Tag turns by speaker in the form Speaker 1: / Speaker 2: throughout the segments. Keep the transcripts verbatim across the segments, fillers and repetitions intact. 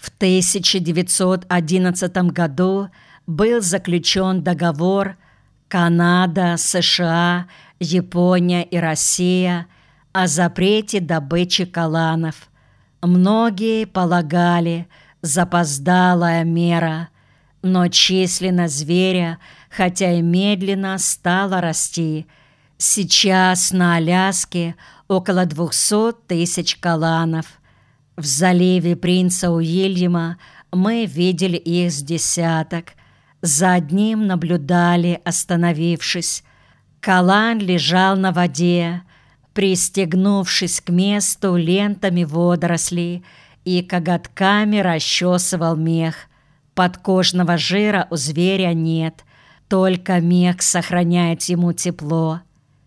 Speaker 1: В тысяча девятьсот одиннадцатом году был заключен договор Канада, США, Япония и Россия о запрете добычи каланов. Многие полагали, запоздалая мера, но численность зверя, хотя и медленно, стала расти. Сейчас на Аляске около двухсот тысяч каланов. В заливе Принца Уильяма мы видели их с десяток. За одним наблюдали, остановившись. Калан лежал на воде, пристегнувшись к месту лентами водорослей, и коготками расчесывал мех. Подкожного жира у зверя нет, только мех сохраняет ему тепло.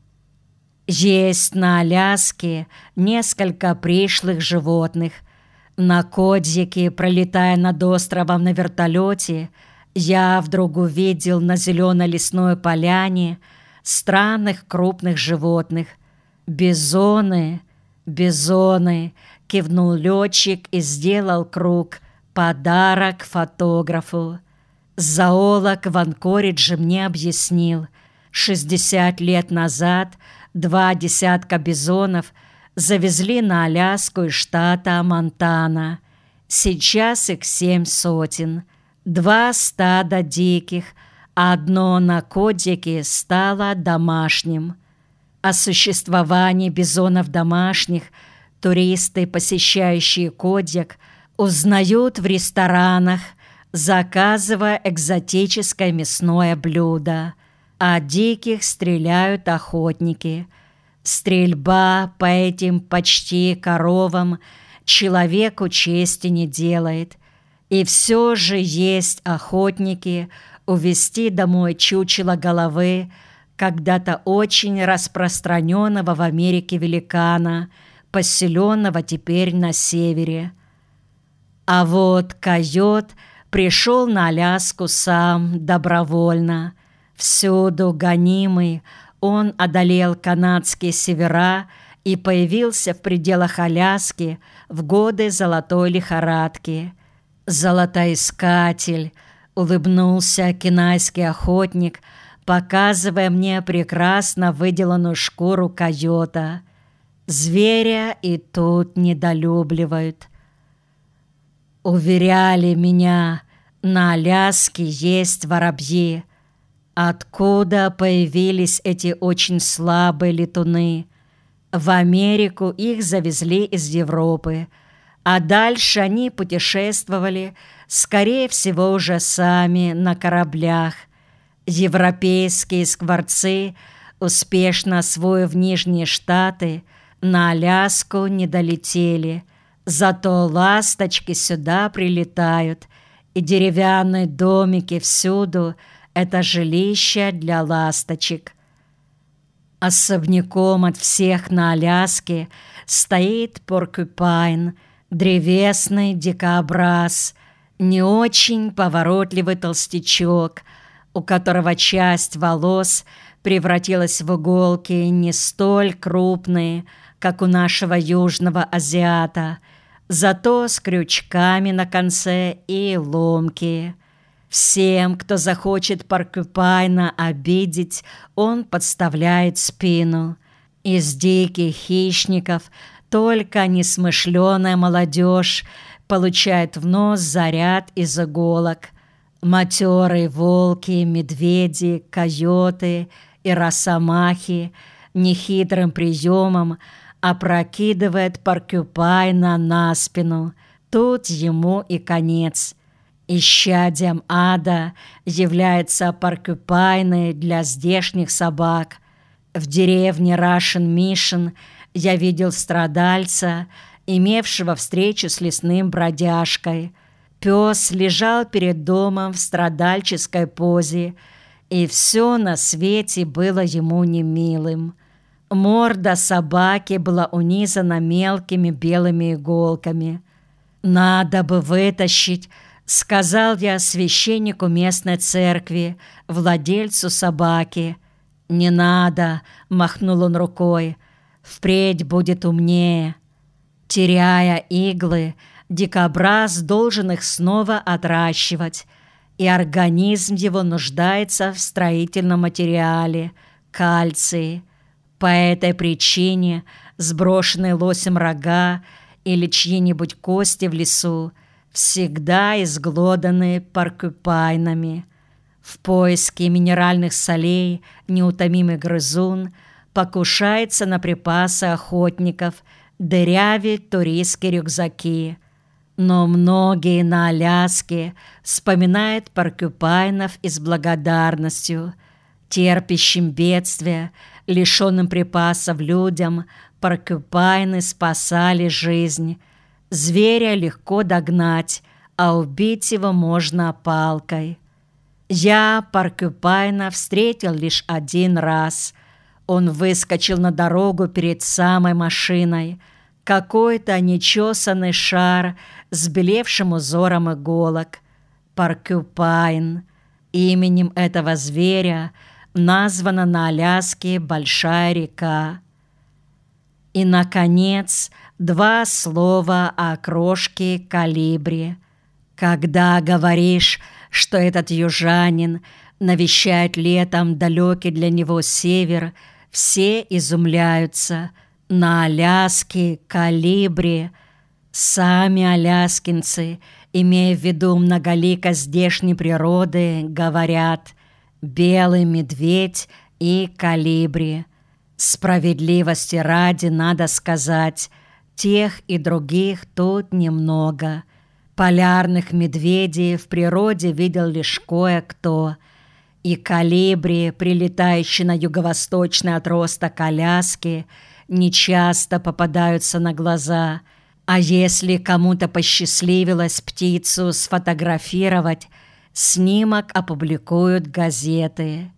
Speaker 1: Есть на Аляске несколько пришлых животных. На Кодзике, пролетая над островом на вертолете, я вдруг увидел на зеленой лесной поляне странных крупных животных. «Бизоны, бизоны!» — кивнул летчик и сделал круг. Подарок фотографу. Зоолог в Анкоридже мне объяснил. шестьдесят лет назад два десятка бизонов завезли на Аляску из штата Монтана. Сейчас их семь сотен. Два стада диких, а одно на Кодзике стало домашним. О существовании бизонов домашних туристы, посещающие Кодзик, узнают в ресторанах, заказывая экзотическое мясное блюдо. А диких стреляют охотники. Стрельба по этим почти коровам человеку чести не делает. И все же есть охотники увезти домой чучело головы когда-то очень распространенного в Америке великана, поселенного теперь на севере. А вот койот пришел на Аляску сам, добровольно. Всюду гонимый, он одолел канадские севера и появился в пределах Аляски в годы золотой лихорадки. «Золотоискатель», — улыбнулся кенайский охотник, показывая мне прекрасно выделанную шкуру койота. Зверя и тут недолюбливают. Уверяли меня, на Аляске есть воробьи. Откуда появились эти очень слабые летуны? В Америку их завезли из Европы, а дальше они путешествовали, скорее всего, уже сами на кораблях. Европейские скворцы, успешно освоив Нижние Штаты, на Аляску не долетели. Зато ласточки сюда прилетают, и деревянные домики всюду — это жилище для ласточек. Особняком от всех на Аляске стоит поркюпайн, древесный дикобраз, не очень поворотливый толстячок, у которого часть волос превратилась в иголки не столь крупные, как у нашего южного азиата, зато с крючками на конце и ломкие. Всем, кто захочет поркюпайна обидеть, он подставляет спину. Из диких хищников только несмышленая молодежь получает в нос заряд из иголок. Матерые волки, медведи, койоты и росомахи нехитрым приемом опрокидывает поркюпайна на спину. Тут ему и конец. Исчадием ада являются поркюпайны для здешних собак. В деревне Russian Mission я видел страдальца, имевшего встречу с лесным бродяжкой. Пес лежал перед домом в страдальческой позе, и все на свете было ему немилым. Морда собаки была унизана мелкими белыми иголками. «Надо бы вытащить», — сказал я священнику местной церкви, владельцу собаки. «Не надо», — махнул он рукой, — «впредь будет умнее». Теряя иглы, Дикобраз должен их снова отращивать, и организм его нуждается в строительном материале – кальции. По этой причине сброшенные лосем рога или чьи-нибудь кости в лесу всегда изглоданы поркюпайнами. В поиске минеральных солей неутомимый грызун покушается на припасы охотников, дырявит туристские рюкзаки. Но многие на Аляске вспоминают поркюпайнов и с благодарностью. Терпящим бедствия, лишенным припасов людям, поркюпайны спасали жизнь. Зверя легко догнать, а убить его можно палкой. Я поркюпайна встретил лишь один раз. Он выскочил на дорогу перед самой машиной. Какой-то нечесанный шар с белевшим узором иголок. Поркюпайн. Именем этого зверя названа на Аляске большая река. И, наконец, два слова о крошке колибри. Когда говоришь, что этот южанин навещает летом далекий для него север, все изумляются. На Аляске колибри. Сами аляскинцы, имея в виду многоликость здешней природы, говорят «белый медведь» и «колибри». Справедливости ради надо сказать, тех и других тут немного. Полярных медведей в природе видел лишь кое-кто, и колибри, прилетающие на юго-восточный отросток Аляски, нечасто попадаются на глаза, а если кому-то посчастливилось птицу сфотографировать, снимок опубликуют газеты.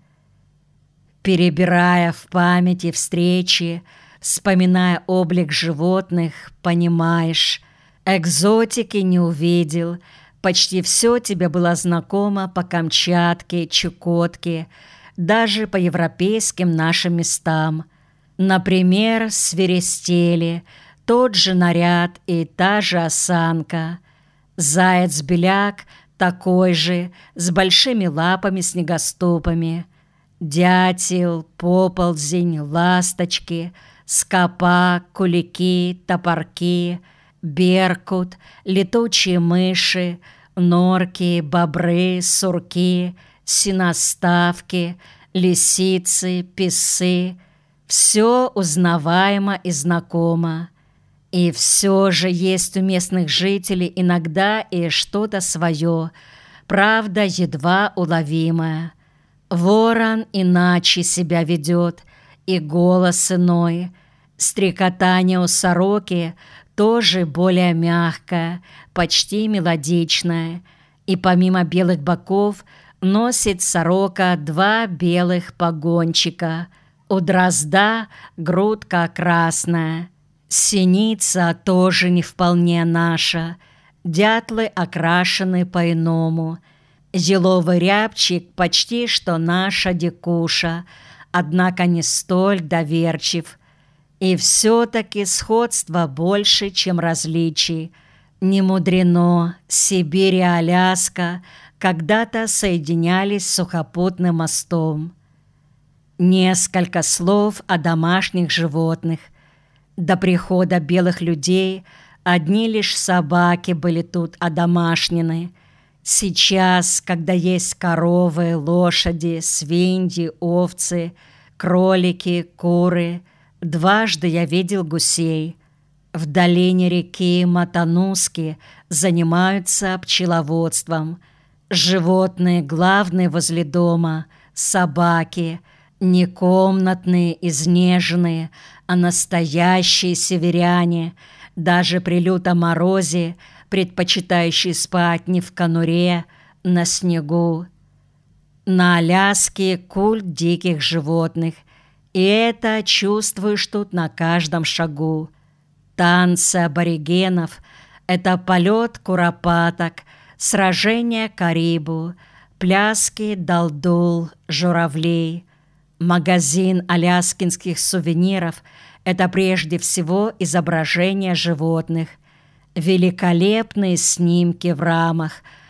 Speaker 1: Перебирая в памяти встречи, вспоминая облик животных, понимаешь, экзотики не увидел, почти все тебе было знакомо по Камчатке, Чукотке, даже по европейским нашим местам. Например, свиристели, тот же наряд и та же осанка. Заяц-беляк такой же, с большими лапами-снегоступами. Дятел, поползень, ласточки, скопа, кулики, топорки, беркут, летучие мыши, норки, бобры, сурки, синоставки, лисицы, писы. Все узнаваемо и знакомо. И все же есть у местных жителей иногда и что-то свое, правда, едва уловимое. Ворон иначе себя ведет, и голос иной. Стрекотание у сороки тоже более мягкое, почти мелодичное. И помимо белых боков носит сорока два белых погончика. У дрозда грудка красная. Синица тоже не вполне наша. Дятлы окрашены по-иному. Еловый рябчик почти что наша дикуша, однако не столь доверчив. И все-таки сходства больше, чем различий. Не мудрено, Сибирь и Аляска когда-то соединялись сухопутным мостом. Несколько слов о домашних животных. До прихода белых людей одни лишь собаки были тут одомашнены. Сейчас, когда есть коровы, лошади, свиньи, овцы, кролики, куры, дважды я видел гусей. В долине реки Матануски занимаются пчеловодством. Животные главные возле дома — собаки, не комнатные, изнеженные, а настоящие северяне, даже при лютом морозе, предпочитающие спать не в конуре, на снегу. На Аляске культ диких животных, и это чувствуешь тут на каждом шагу. Танцы аборигенов — это полет куропаток, сражение карибу, пляски далдул, журавлей. Магазин аляскинских сувениров — это прежде всего изображение животных. великолепные снимки в рамах,